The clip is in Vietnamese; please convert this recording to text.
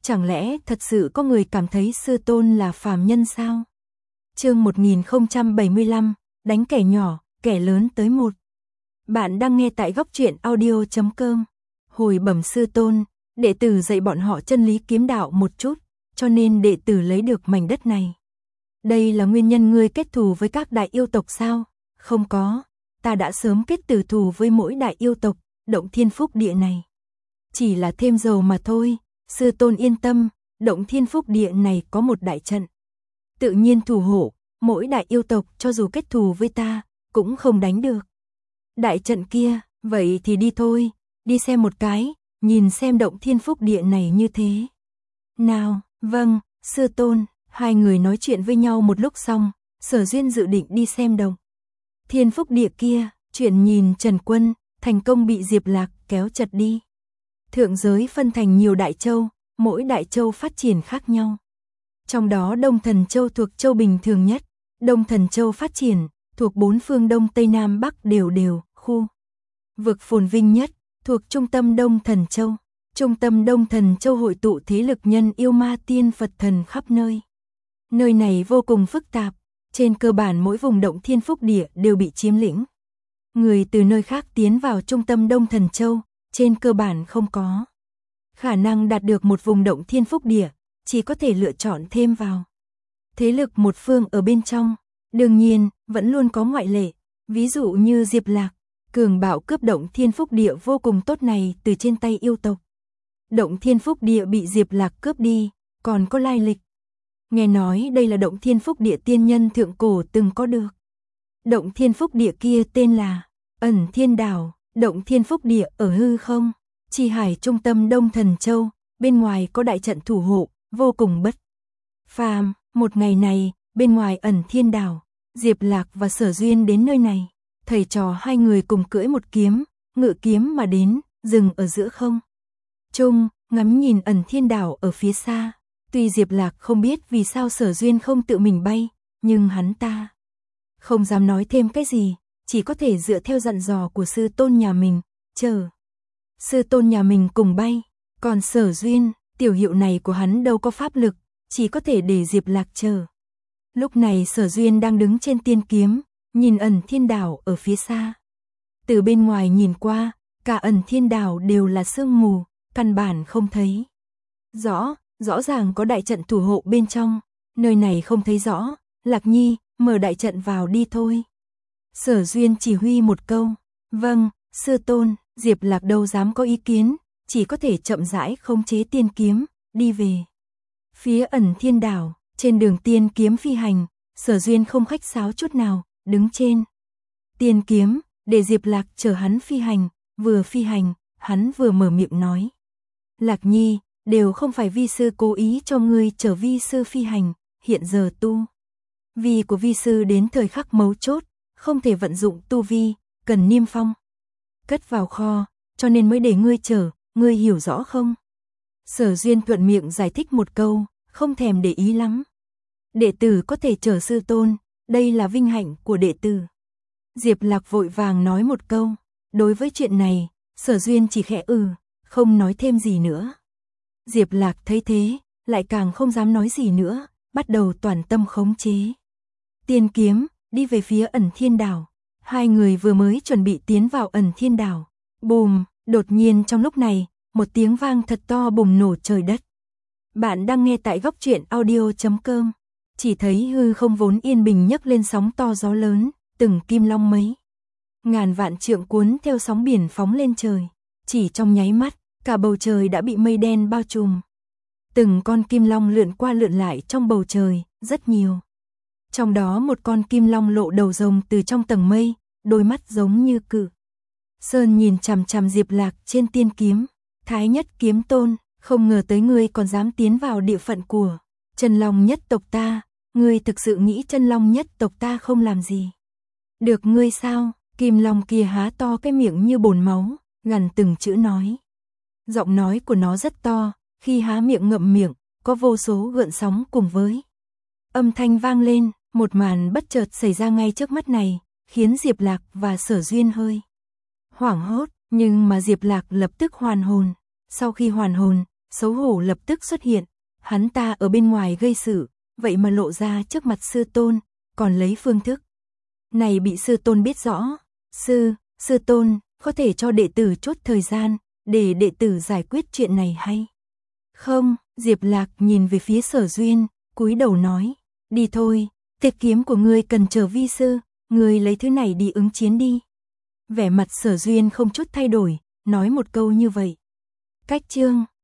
Chẳng lẽ thật sự có người cảm thấy sư tôn là phàm nhân sao? Chương 1075, đánh kẻ nhỏ, kẻ lớn tới một. Bạn đang nghe tại góc truyện audio.com. Hồi bẩm sư tôn, đệ tử dạy bọn họ chân lý kiếm đạo một chút, cho nên đệ tử lấy được mảnh đất này. Đây là nguyên nhân ngươi kết thù với các đại yêu tộc sao? Không có, ta đã sớm kết tử thù với mỗi đại yêu tộc, Động Thiên Phúc Địa này. Chỉ là thêm dầu mà thôi, sư tôn yên tâm, Động Thiên Phúc Địa này có một đại trận. Tự nhiên thủ hộ, mỗi đại yêu tộc cho dù kết thù với ta, cũng không đánh được. Đại trận kia, vậy thì đi thôi, đi xem một cái, nhìn xem Động Thiên Phúc Địa này như thế. Nào, vâng, sư tôn, hai người nói chuyện với nhau một lúc xong, Sở Duyên dự định đi xem Động Thiên Phúc Địa kia, chuyện nhìn Trần Quân, thành công bị Diệp Lạc kéo chật đi. Thượng giới phân thành nhiều đại châu, mỗi đại châu phát triển khác nhau. Trong đó Đông Thần Châu thuộc châu bình thường nhất, Đông Thần Châu phát triển, thuộc bốn phương Đông Tây Nam Bắc đều, khu vực phồn vinh nhất, thuộc trung tâm Đông Thần Châu. Trung tâm Đông Thần Châu hội tụ thế lực nhân yêu ma tiên Phật thần khắp nơi. Nơi này vô cùng phức tạp, trên cơ bản mỗi vùng Động Thiên Phúc Địa đều bị chiếm lĩnh. Người từ nơi khác tiến vào trung tâm Đông Thần Châu, trên cơ bản không có khả năng đạt được một vùng Động Thiên Phúc Địa, chỉ có thể lựa chọn thêm vào thế lực một phương ở bên trong. Đương nhiên, vẫn luôn có ngoại lệ, ví dụ như Diệp Lạc, cường bạo cướp Động Thiên Phúc Địa vô cùng tốt này từ trên tay yêu tộc. Động Thiên Phúc Địa bị Diệp Lạc cướp đi, còn có lai lịch. Nghe nói đây là Động Thiên Phúc Địa tiên nhân thượng cổ từng có được. Động Thiên Phúc Địa kia tên là Ẩn Thiên Đảo. Động Thiên Phúc Địa ở hư không, chi hải trung tâm Đông Thần Châu, bên ngoài có đại trận thủ hộ, vô cùng bất phàm. Một ngày này, bên ngoài Ẩn Thiên Đảo, Diệp Lạc và Sở Duyên đến nơi này, thầy trò hai người cùng cưỡi một kiếm, ngự kiếm mà đến, dừng ở giữa không trung, ngắm nhìn Ẩn Thiên Đảo ở phía xa. Tuy Diệp Lạc không biết vì sao Sở Duyên không tự mình bay, nhưng hắn ta không dám nói thêm cái gì, chỉ có thể dựa theo dặn dò của sư tôn nhà mình, chờ sư tôn nhà mình cùng bay. Còn Sở Duyên, tiểu hiệu này của hắn đâu có pháp lực, chỉ có thể để Diệp Lạc chờ. Lúc này Sở Duyên đang đứng trên tiên kiếm, nhìn Ẩn Thiên Đảo ở phía xa. Từ bên ngoài nhìn qua, cả Ẩn Thiên Đảo đều là sương mù, căn bản không thấy rõ ràng có đại trận thủ hộ bên trong, nơi này không thấy rõ. Lạc Nhi, mở đại trận vào đi thôi. Sở Duyên chỉ huy một câu, vâng, sư tôn. Diệp Lạc đâu dám có ý kiến, chỉ có thể chậm rãi khống chế tiên kiếm, đi về phía Ẩn Thiên Đảo. Trên đường tiên kiếm phi hành, Sở Duyên không khách sáo chút nào, đứng trên tiên kiếm, để Diệp Lạc chờ hắn phi hành. Vừa phi hành, hắn vừa mở miệng nói, Lạc Nhi, đều không phải vi sư cố ý cho ngươi chờ vi sư phi hành, hiện giờ tu vi của vi sư đến thời khắc mấu chốt, không thể vận dụng tu vi, cần niêm phong cất vào kho, cho nên mới để ngươi chờ, ngươi hiểu rõ không? Sở Duyên thuận miệng giải thích một câu, không thèm để ý lắm. Đệ tử có thể chờ sư tôn, đây là vinh hạnh của đệ tử. Diệp Lạc vội vàng nói một câu, đối với chuyện này, Sở Duyên chỉ khẽ không nói thêm gì nữa. Diệp Lạc thấy thế, lại càng không dám nói gì nữa, bắt đầu toàn tâm khống chế tiên kiếm, đi về phía Ẩn Thiên Đảo. Hai người vừa mới chuẩn bị tiến vào Ẩn Thiên Đảo, bùm, đột nhiên trong lúc này, một tiếng vang thật to bùng nổ trời đất. Bạn đang nghe tại góc truyện audio.com. Chỉ thấy hư không vốn yên bình nhấc lên sóng to gió lớn, từng kim long mấy ngàn vạn trượng cuốn theo sóng biển phóng lên trời. Chỉ trong nháy mắt, cả bầu trời đã bị mây đen bao trùm. Từng con kim long lượn qua lượn lại trong bầu trời, rất nhiều. Trong đó một con kim long lộ đầu rồng từ trong tầng mây, đôi mắt giống như cự sơn nhìn chằm chằm Diệp Lạc trên tiên kiếm. Thái Nhất Kiếm Tôn, không ngờ tới ngươi còn dám tiến vào địa phận của Chân Long nhất tộc ta, ngươi thực sự nghĩ Chân Long nhất tộc ta không làm gì được ngươi sao? Kim long kia há to cái miệng như bồn máu, gằn từng chữ nói. Giọng nói của nó rất to, khi há miệng ngậm miệng, có vô số gợn sóng cùng với âm thanh vang lên. Một màn bất chợt xảy ra ngay trước mắt này, khiến Diệp Lạc và Sở Duyên hơi hoảng hốt, nhưng mà Diệp Lạc lập tức hoàn hồn. Sau khi hoàn hồn, Xấu hổ lập tức xuất hiện, hắn ta ở bên ngoài gây sự, vậy mà lộ ra trước mặt sư tôn, còn lấy phương thức này bị sư tôn biết rõ. Sư tôn, có thể cho đệ tử chốt thời gian, để đệ tử giải quyết chuyện này hay không? Diệp Lạc nhìn về phía Sở Duyên, cúi đầu nói, đi thôi, tiệt kiếm của ngươi cần chờ vi sư, ngươi lấy thứ này đi ứng chiến đi. Vẻ mặt Sở Duyên không chút thay đổi, nói một câu như vậy. Cách chương